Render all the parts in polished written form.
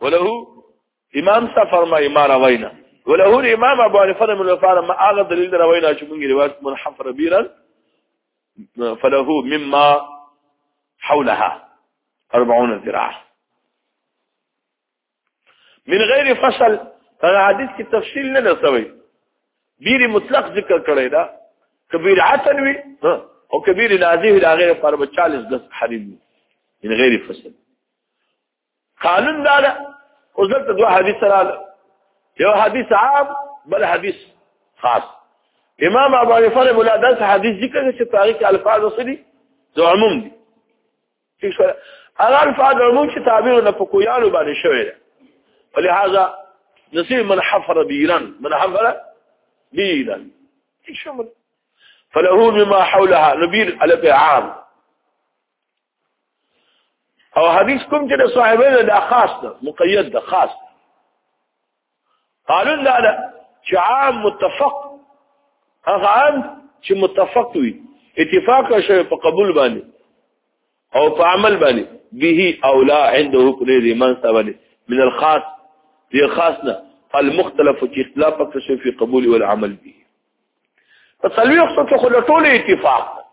وله امام سفر ما امام روينا وله الامام ابو حنيفه من الفار ما اغى دليل روينا شو من روايه من حفر بيرا فله مما حولها 40 ذراع من غير فصل. هذا حديث کی تفصیل نه سوي بیر مطلق ذکر کړی دا کبیر عتن وی او کبیر نازیه لا غیر پر 40 10 حدیث من غیر فصل. قانون دا وزلت دو حديث سره یو حدیث عام بل حدیث خاص. امام ابو حنیفه مولادات حدیث ذکر چې تاریخ الفاظ وصلي ذو عموم دي ٹھیک شو. هغه الفاظ عموم چې تعبیر نه فقویانو باندې شوی ده ولهذا نصير من حفر بيران من حفر بيران ٹھیک شو. فله مما حولها نبير على عام او حدیث کوم چې صاحبین دا خاص ده مقید ده خاص. قالوا لا چې عام متفق هغه عام چې متفق وي اتفاق شوی په قبول باندې او په عمل باندې به او لا عنده كل من ثبت من الخاص دي خاصنا المختلف في اختلاف شوی في قبول والعمل به. فصلوي خصوصا خلطول اتفاق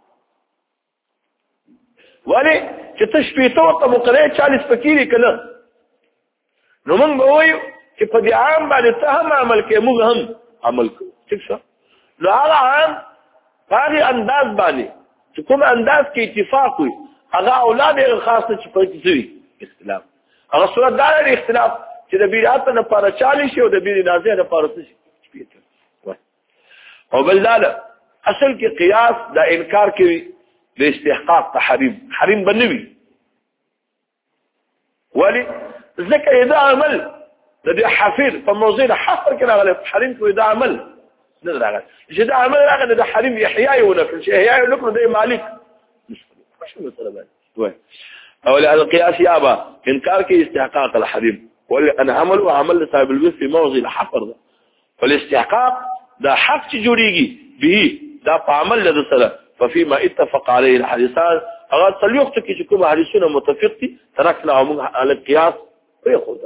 ولی چې تشبیهته او مقرره 40 فکری کنه نو موږ به وایو چې په دې عام باندې ته هم عمل کې موږ هم عمل کوو ٹھیک شه. نو هغه عام هغه انداز باندې چې کوم انداز کې اتفاق وي هغه اولاد خاص چې په کې اختلاف هغه صورت دار اختلاف چې د بیرات نه پر 40 شي او د بیر نازه نه پر 30 او بل لاله اصل کې قیاس دا انکار کوي لاستحقاق تحريم حريم بنوي ولي ذكر اذا عمل لدي حفير فموزين حفر كده غلط حريم اذا عمل نقدر على اذا عمل راغد ده حريم احياء ونفل شيء احياء ونفل ده مالك مش مثلا وين او القياس يابا انكار كي استحقاق الحريم ولا انا عمل وعمل صاحب البيت في موضع الحفر ده والاستحقاق ده حق جوريجي به ده عمل له سره ففيما اتفق عليه الحديثان اغاد صليوخت کی کوم حدیثونه متفق دي ترکنا على القياس وياخذ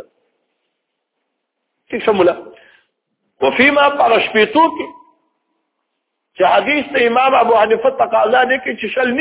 تشمل. وفيما برشبيتوك چې حدیث امام ابو حنیفه تقاضا دي کې شل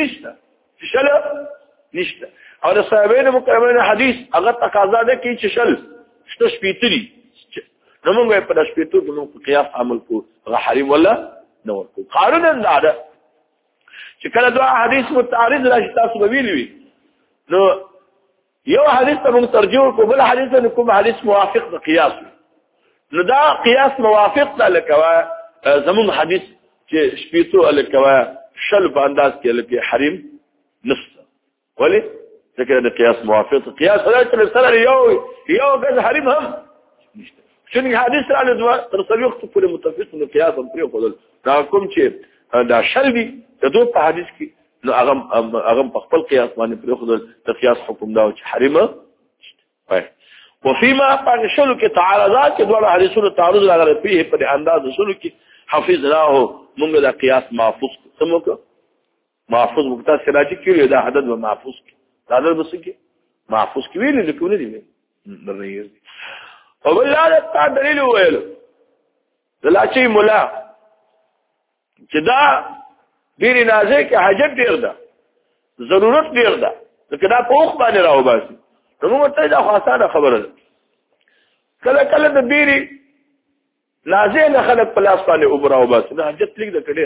نشته او د صحابین مکرمین حدیث هغه تقاضا ده کې شل شپیتري نو موږ په شپیتو کې نو قياس عمل کو حریم ولا نو کو قانون ده چې کله دا حدیث متعارض راشي تاسو به ویلوي نو یو حدیث ته موږ ترجمه کوو بل حدیث ته کوم حدیث موافق د قیاس نو دا قیاس موافق ده لکه زمون حدیث چې شپیتو لکه شل په انداز کې لکه حریم نص ولی ذکر د قیاس موافق قیاس راځي سره یو غز حریم هم نشته شنو حدیث را لدوا تر څو وخت په متفق د قیاس هم پرې خدل دا کوم چې دا شلبي د دوه په حدیث کې نو هغه په خپل قیاس باندې پرې خدل د قیاس حکم دا چې حرمه وای. وفيما قال کې تعارضات چې دوه حدیثونو تعارض راغلي په په انداز شلو کې حفظناه موږ د قیاس محفوظ سموکه محفوظ مقتا سراجي کې دا عدد و محفوظ کې دا عدد بس کې محفوظ کې ویل لیکونه دي درنه او بل لا دلیل ویل دلاچی مولا چې دا ډیر نازه کې حاجت ډیر ده ضرورت ډیر ده لکه دا په وخت باندې راو باسي نو موږ ته دا خاصه خبره ده کله کله د بیري نازه نه خلک په لاس باندې اوبراو باسي دا حاجت لیک ده کډیر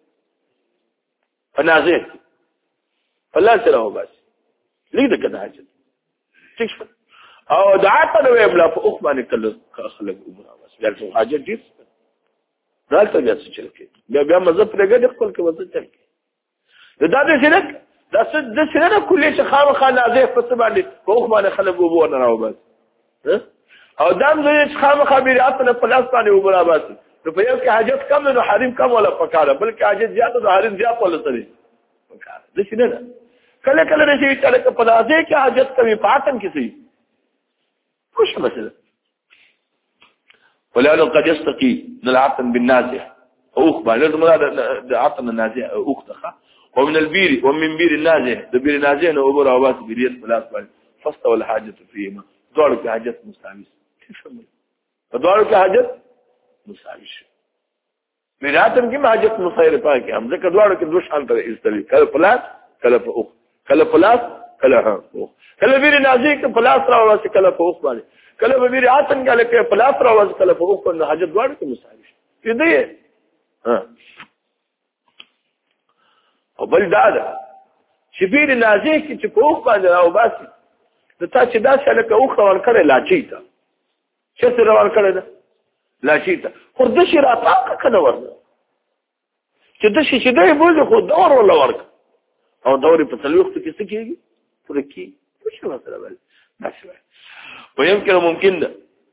نازه په لاس راو باسي لیک ده کدا حاجت ٹھیک شو او دعاته نو بلا په وخت باندې کله خلک اوبراو باسي دا حاجت دي دالته بیا څه چل کې بیا مذهب پرګه خپل کې وځي چل کې دا دې څنګه دا څه د څنګه کولې چې خامخا نازه په څه باندې په وخت باندې خلک وبو نه راو باسي او دام زه چې خامخا بیرات نه پلاس باندې وبرا باسي نو په یو کې حاجت کم نو حریم کم ولا پکاره بلکې حاجت زیاته د حریم زیات ولا سره پکاره د څنګه کله کله رشي چې په نازه کې حاجت کوي پاتم کې سي خوش مثلا ولانه قد يستقي العطن بالنازح اخبا لازم هذا عطن النازح اختخ ومن البير ومن بير النازح ده بير النازح انه ابو روات بيريت ثلاث بال فاستوى الحاجه فيهما دوړو کې حاجت مساوي په دوړو کې حاجت مساوي شي میراثم کې حاجت مساوي پاکه هم ځکه دوړو کې دوه شان تر استوي کله پلاس کله په اوخ کله پلاس کله اوخ کله ویری نازي کې پلاس راوځي کله په اوخ باندې کله ویری اتن کله کې پلاس راوځي کله په اوخ باندې حاجت دوړو کې مساوي شي دې او بل دا چې ویری نازي کې چې په اوخ باندې راو باسي د تا چې دا څه لکه اوخ ور کړی لاچی ته چې سره ور کړی دا لاچی ته خو د شي راپاکه کنه ورته چې د شي چې دی بوزي خو دور ولا ورک او دوري په تلوخت کې څه کېږي پرکی څه مثلا بل نشوي ويمكن ده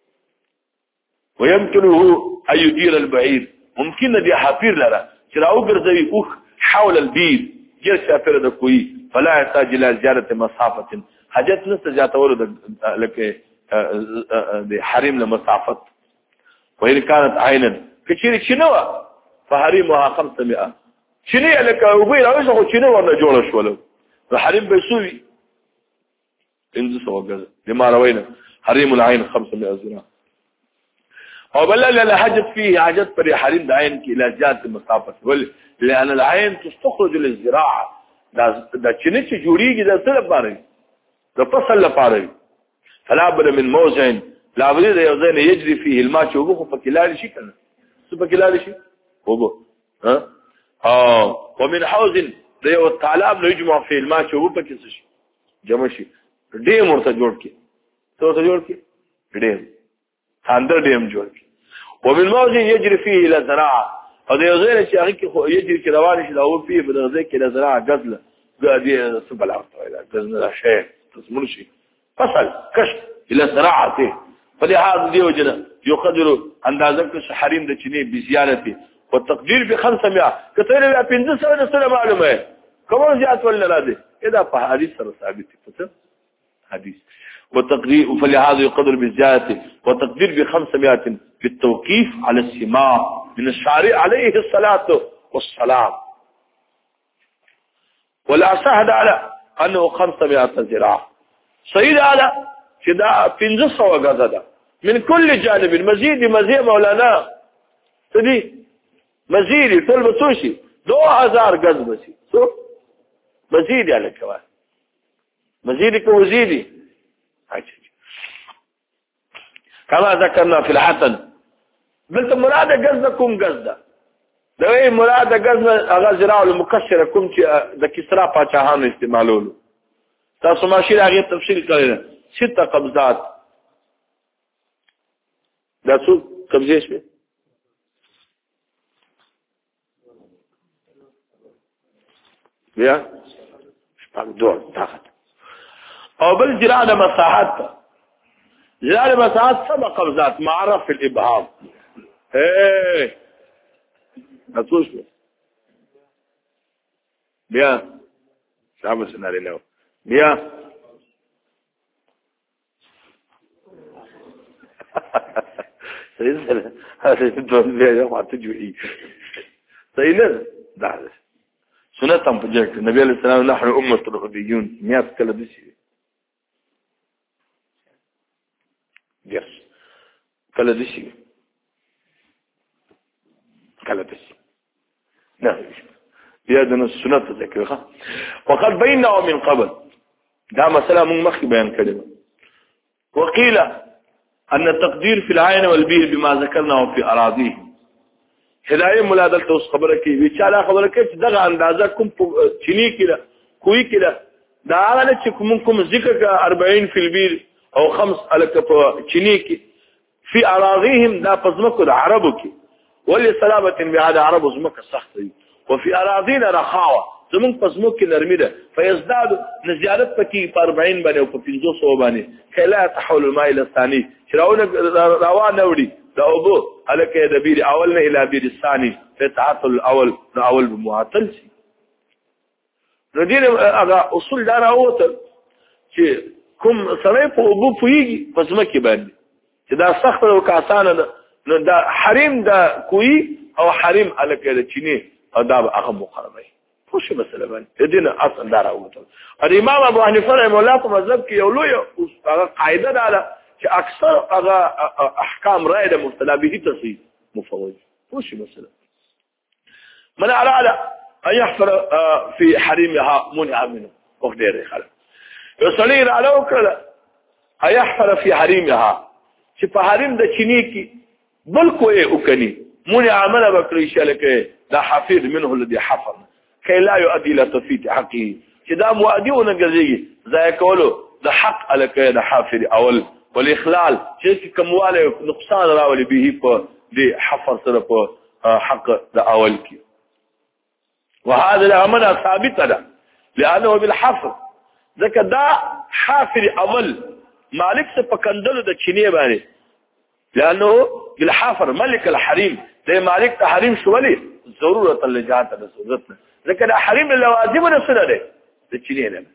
ويمكنه ان يدير البعير ممكن دي حافير لرا چې راو ګرځوي اوخ حول البير جل شافر د کوي فلا يحتاج الى زياده مسافه حاجت نست جاتول لکه د حریم له مسافت وإن كانت عينا کچری چنو فحريمها 500 چنی لکه وبې راوځه خو چنو ورنه جوړ شول حریم به سوي انځ سو غز لما روينا حريم العين 500 ذراع او بل لا حاجت فيه حاجت پر حریم د عين کې الى زياده مسافت لان العين تستخرج للزراعه دا چنی چې جوړیږي د څه لپاره د فصل لپاره فلا بد من موضع لا بد يوزن يجري فيه الماء وبخ فكلال شي کنه څه فكلال شي وبو ها ومن حوض ده الطالب نو يجمع فيه الماء وبخ کې شي جمع شي ډیم ورته جوړ کې څه ورته جوړ کې ډیم اندر ډیم جوړ کې ومن موضع يجري فيه الى زراعه او ده يوزن چې هغه کې يجري کې روان شي دا او فيه بدغه کې الى زراعه غزله دي سبل عرض غزله شيء تسمون شيء فصل كشف الى زراعته فلهذا دي وجنا يقدر اندازك حريم د چني بزيادته والتقدير ب 500 كثير ب 500 سنه معلومه كمان زيادت ولا لا دي اذا في حديث ثابت فتح حديث والتقدير فلهذا يقدر بزيادته والتقدير ب 500 بالتوقيف على السماع من الشارع عليه الصلاه والسلام ولا شهد على انه 500 ذراع صحيح على شدا 500 غزه من كل جانب مزيد مولانا تدي مزيد طلب توشي 2000 غز بسي شو مزيد على كمان مزيد كوزيدي كما ذكرنا في الحسن بلت مراد غزكم غزه دوی مراد غزه غزراء المكسره کوم چې د کسرا پاچاهانو استعمالولو تاسو ماشي هغه تفصیل کړی 6 قبضات دا څو قبضې شوي بیا شپږ دوه تاخت او بل جراد مساحات جراد مساحات 7 قبضات معرف في الابهام دا څو شوي بیا شابه سناري له بیا صحيح هذا الدون بیا ما تجوي صحيح ده سنت هم بجك النبي عليه السلام نحن امه الغديون ميات كلا دشي جرس كلا دشي نعم بيادنا السنة ذكرها وقد بيننا من قبل ده مسألة من مخي بيان كلمة وقيل أن التقدير في العين والبير بما ذكرناه في أراضيه هداية ملادل توس خبرك بيشالا خبرك دغه اندازه کوم چيني كده کوي كده دا هغه چې کوم ذکر 40 في البير او 5 الک په چيني کې في أراضيهم دا پزمکو د عربو کې ولي سلامه بهذا عرب زمکه سخت دي وفي أراضينا رخاوة زمون پزموک نرمي ده فيزداد نزيادت پکې 40 باندې او 500 باندې کله تحول الماء الى الثاني شراونه روان وړي دا اوبو الکه د بیر اولنا الى بیر الثاني فتعاطل الاول اول بمعطل شي ردين هغه اصول دا راوته چې کوم سړی په اوبو پويږي پزمکه باندې چې دا سخت او کاسانه نو دا حریم دا کوي او حریم الکه د چینه او دا هغه مقربه خوش مسله باندې دین اصل دار او امام ابو حنیفه رحمه الله په مذهب کې یو لوی هغه قاعده ده چې اکثر هغه احکام رائے د مبتلا به تصحیح مفوض خوش مسله من اراد ان يحفر في حريمها منع منه وغيره خلق يصلي على وكلا ان يحفر في حريمها چې په حریم د چینی کې بل کوی وکني منع منه بکړي شلکه دا حفيظ منه الذي حفر كي لا يؤدي الى تفيت حقه چې دا مؤدي ونګزي ځای کولو د حق الکه د حافظ اول والاخلال چې کومواله نقصان راولي به په دې حفر سره په حق د اول کې وهذا الامر ثابت ده لانه بالحفر ځکه دا حافظ اول مالک څخه پکندلو د چینه باندې لانه بالحفر ملك الحريم ده مالک ته حریم شولې ضرورت لجات د ضرورت ذکر حریم لوازم نفسه ده د چینه نه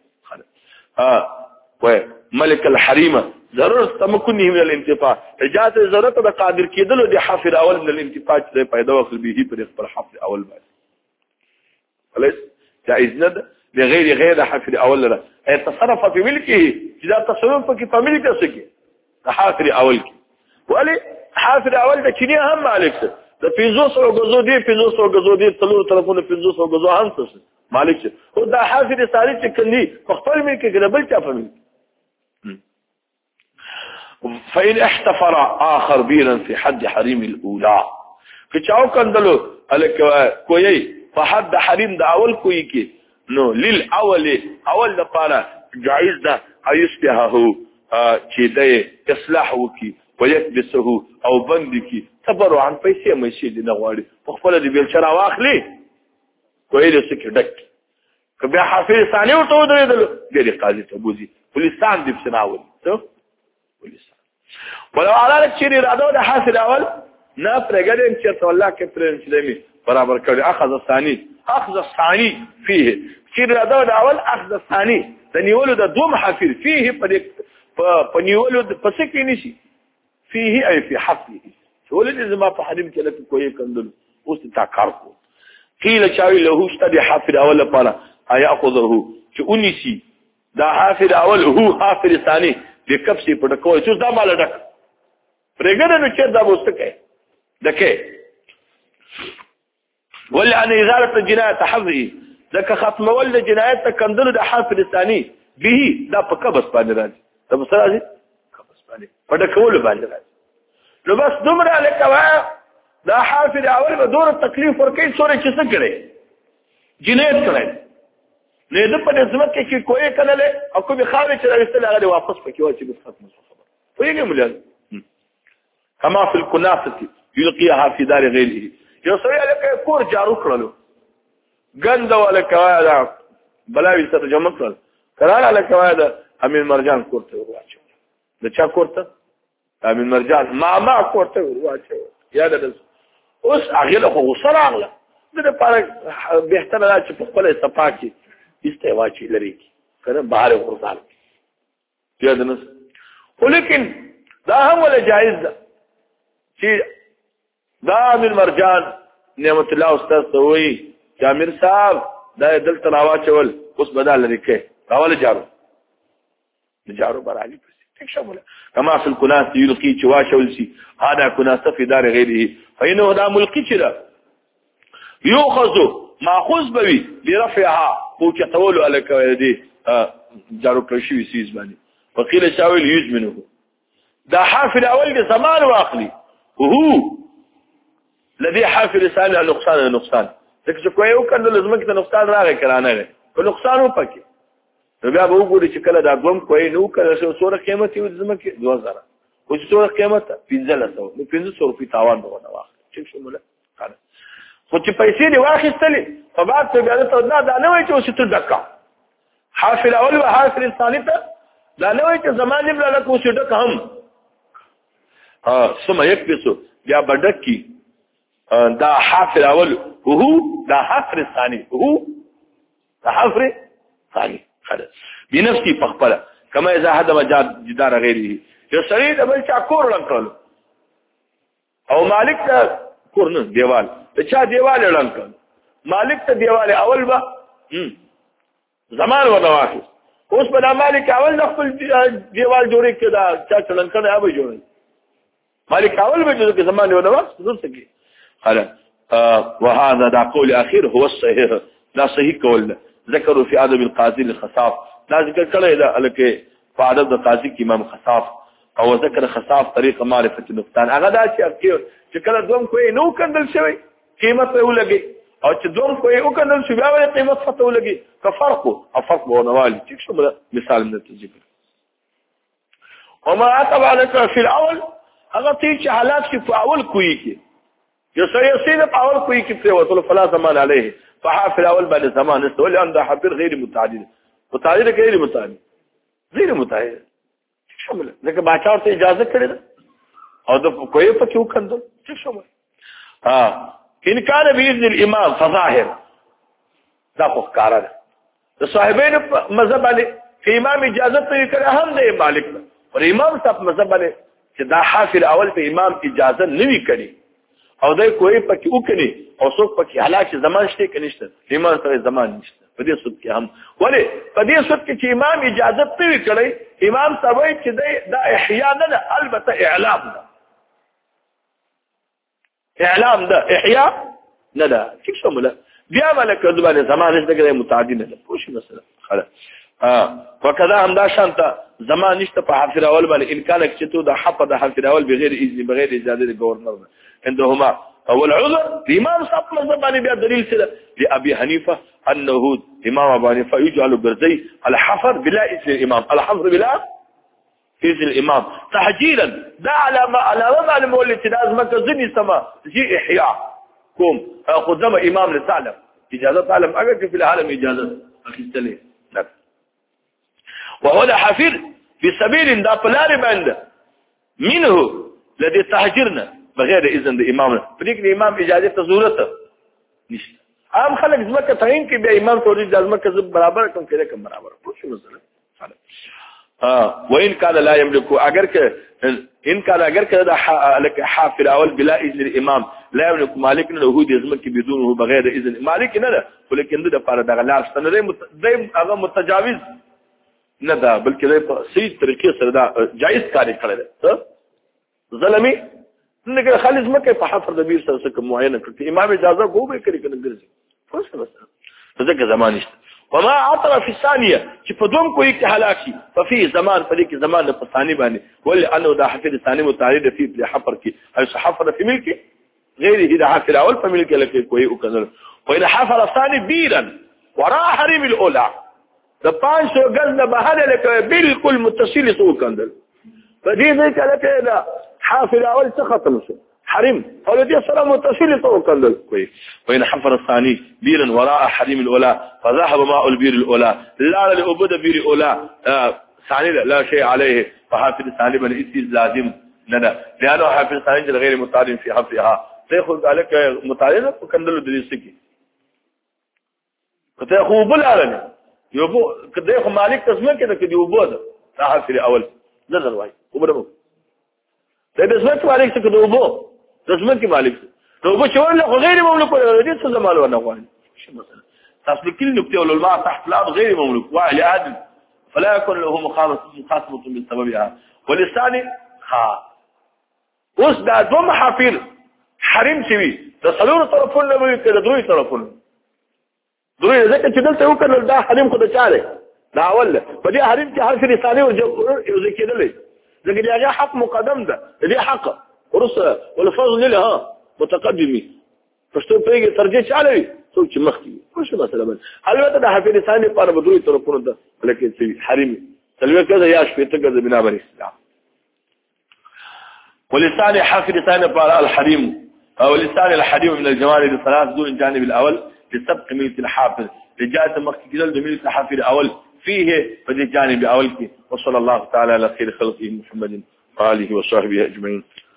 و ملك الحريم ضرورت تمكنه من الانتفاع اجازه ضرورت د قادر کېدلو د حافظ اول من الانتفاع چې پیدا وکړي به پر خپل حافظ اول باندې خلاص جائز نه ده لغير حافظ اول لا يتصرف في ملكه اذا تصرف في ملكه سكي حافظ اول کې ولی حافظ اول د چینه هم مالک څه د 500 غزو دی 500 غزو دی تلور طرفونه 500 غزو هم څه مالک څه او دا حافظ ثالث چې کلی خپل ملک کې بل چا فهمي فإن احتفر آخر بيرا في حد حريم الأولى فچاو کندلو الک کوی په حد حریم د اول کوی کې نو اول د پاره جائز ده ايصلحه چې د اصلاح وکي ويكبسه او بندکی تبرعا پیسې مې دي نه غواړي په خپل د بیل شرا واخلي کوی د سکه ډک کبه حافظ ثاني ورته درېدل ګری قاضي ته بوزي پولیسان دې بسناول ته پولیسان ولو على شيء اراده د حاصل اول نه پرګدم چې والله کې پرنسلمي برابر کړي اخذ الثاني فيه شيء اراده د اول اخذ الثاني د نیولو د دوم حافظ فيه په نیولو په سکه نشي فيه اي في حقه ولد زما په حریم کې لکه کوی کندل اوس تا کار کو قيل چاوي له استدي حافظ اول لپاره اياخذه چې انسي دا حافظ اول هو حافظ ثاني د کپسي په ډکوي چې دا مال ډک پرګره نو چې دا وسته دکه ولا ان ازاله الجنايه حفظه ذک ختم ول جنایت کندل د حافظ ثاني به دا په کبس باندې راځي دا په راځي کبس باندې په ډکول باندې راځي نو بس دومره لکه دا حافظ اول به دور تکلیف ورکړي څوره چې څه کړي جنایت کړي نه د په نظمت کې کوی کړل او کوم خارج چې راستل هغه واپس پکې واچي بس ختم خبر ویږي مولان کما فی الکنافه یلقیها فی دار غیره یو سړی لکه کور جارو کړلو غند ولا کوایا بلاوی ترجمه کړل کړه لکه دا امین مرجان کوته واچو د چا کوته امین مرجان ما کوته واچو یاد ده اوس هغه له غوسه راغله د لپاره بهتره ده چې په خپل صفا کې استواچی لري کنه بهر ورزال یاد نه ولیکن دا هم ولا جائز ده چې دا امین مرجان نعمت الله استاد سوي جامر صاحب دا دلته راواچول اوس بدل لري کې راول جارو برالي كما في الكناس يلقي چواشول سي هذا كناس في دار غيره فإنه دا ملقي چرا يؤخذ ماخذ بوي لرفعها او چتولو الک دي جارو کشوي سيز باندې وقيل شاول يوز منه دا حافل اول دي زمان واخلي وهو الذي حافل ثاني النقصان ځکه کوی یو کنه لازم کې نقصان راغی کرانه کو نقصان وپکې نو بیا به وګوري چې کله دا دوم کوی نو کله سوره قیمت یو ځمکه 2000 خو چې سوره قیمت 1500 نو 1500 روپۍ تاوان به نه واخلي چې شموله کنه خو چې پیسې دی واخیستلې په بعد ته بیا ته دا نه وای چې وسته دکا حافل اول او حافل ثاني ته دا نه وای چې زمانه بل له کوڅه ډک هم ثم يكبسو بیا بدکی دا حافل اول وهو دا حافل ثاني وهو دا حافل ثاني بنفسي فخبله كما اذا هدم جدار غيره يسري دبل چا کور لنکل او مالک ته کور نه دیوال ته چا دیوال لنکل مالک ته دیوال اول با زمان ورنواخي اوس په مالک اول د خپل دیوال جوړې کړه چا چلن کړه هغه جوړې مالک اول به د زمان ورنواخي ضرور سکی قال وهذا دا قول اخير هو الصحيح لا صحيح قول ذكروا في ادب القاضي الخصاف دا ذکر کړه دا الکه په ادب د قاضي کې امام خصاف او ذکر خصاف طریق معرفت النقطان هغه دا چې کله دوم کوی نو کندل شوی قیمت په ولګي او چې دوم کوی او کندل شوی بیا ولې قیمت فتو ولګي کفرق او فرق ونوالي چې څه مثال من التذکر وما عتب عليك في الاول هغه چې حالات کې په اول کوی کې يصير په اول کوی کې په وصول فلا زمان عليه فحافل اول بعد زمان استول عند حافل غیر متعدد غیر متعدد شامل ځکه باچا ته اجازه کړې ده او د کوی په کې وکندل څه شامل ان كان باذن الامام فظاهر دا خو کار ده د صاحبین مذهب باندې چې امام اجازه ته کړه هم د مالک پر امام صاحب مذهب باندې چې دا حافل اول په امام اجازه نوي کړي او دای کوی په کې وکړي او څوک په کې حالات زمان شته کې نشته امام سره زمان نشته په دې صورت کې هم ولې په دې صورت کې چې امام اجازه ته کړي امام صاحب چې دا احیاء نه البته اعلام ده احیاء نه ده څه شامله بیا ملک زبانه زمان نشته کې متعدد نه پوښي مثلا خلاص وکذا هم دا شانته زمان نشته په حافظ اول باندې ان کان چې تو د حق د حافظ اول بغیر اذن بغیر اجازه د گورنر عندهما اول عذر امام صاحب مذهب بیا دلیل سره لابي حنيفه انه امام ابو حنيفه يجعل برزي الحفر بلا اذن الامام الحفر بلا اذن الامام تحجيرا دا علامه معلومه اللي لازم كزني سما جي احياء قوم خدام امام لسالم اجازه عالم اگر في العالم اجازه اخذتلي وهو حفر في سبيل دا بلار بند منه الذي تحجرنا بغیر اذن د امام پرې کې امام اجازه ته ضرورت نشته عام خلک ځمکه تعین کې بیا امام ته ځمکه برابر کوم کې کوم برابر پوښتنه مثلا وان كان لا يملك اگر که ان كان اگر که لك حافل اول بلا اذن الامام لا يملك مالك له د ځمکه بدونه بغیر اذن مالک نه ده ولیکن د لپاره د غلاس نه هغه متجاوز نه ده بلکې د صحیح طریقې سره دا جائز کار کړی ده ظلمي نګه خالص مکه په حفر د بیر سره څه معاینه کړي امام اجازه کو به کړی کنه ګرځي فوسه مثلا ځکه زمان نشته وما عطر في الثانيه چې په دوم کوی کې هلاکی ففي زمان په دې کې زمان په ثاني باندې ول انه دا حفر ثاني متعارض في حفر کې اي حفر في ملک غيره اذا حفر اول په ملک لکه کوی او کنه وإذا حفر الثاني بيرا وراء حريم الاولى د 500 غز نه بهر لکه بالکل متصل سو کندل په دې ځای کې لکه دا حافل اول څه ختم شو حرم او دې سره متصل توکل کوي وين حفر الثاني بيرا وراء حريم الاولى فذهب ماء البير الاولى لا لعبد بير الاولى ثاني لا شيء عليه فحافل الثاني بل لازم لنا لانه حافل الثاني غير متعارض في حفرها تاخذ عليك متعارض وكندل دريسكي فتاخذ بالعلن يبو كده ياخذ مالك تسمع كده يبو ده حافل اول نظر واي وبرمو ده دسمت مالک څخه دوبو دسمت مالک دوبو چې ورله غیر مملوک ولا دې څه زمال ونه غواړي شو مثلا تاسو کلی نقطه والماء تحت الارض غیر مملوك وعلى عادل فلا يكون له مخاصمه من سببها ولسان اوس دا دوه محافل حرم شوی د څلور طرفونو به کړه دوی طرفونو دوی ځکه چې دلته وکړل دا حرم خو د چاره دا اول په دې حرم کې حرف لساني او ذکر دي لكن هذا حق مقدم ده دي حق ورسه والفضل لها متقدمي فشتو پیږي ترجیح علي څوک مخکي خوش مثلا البته د حفظ ثاني پر بدوي طرفونه ده لکه چې حريمي تلوي كذا يا شفيته كذا بنا بني الاسلام ولسان حافظ ثاني پر الحريم او لسان الحريم من الجوانب الثلاث دون الجانب الاول لسبق ملك الحافظ رجاء مخكي كده ملك الحافظ الاول فيه فدي جانب اول وصلى الله تعالى على خير خلقه محمد وآله وصحبه أجمعين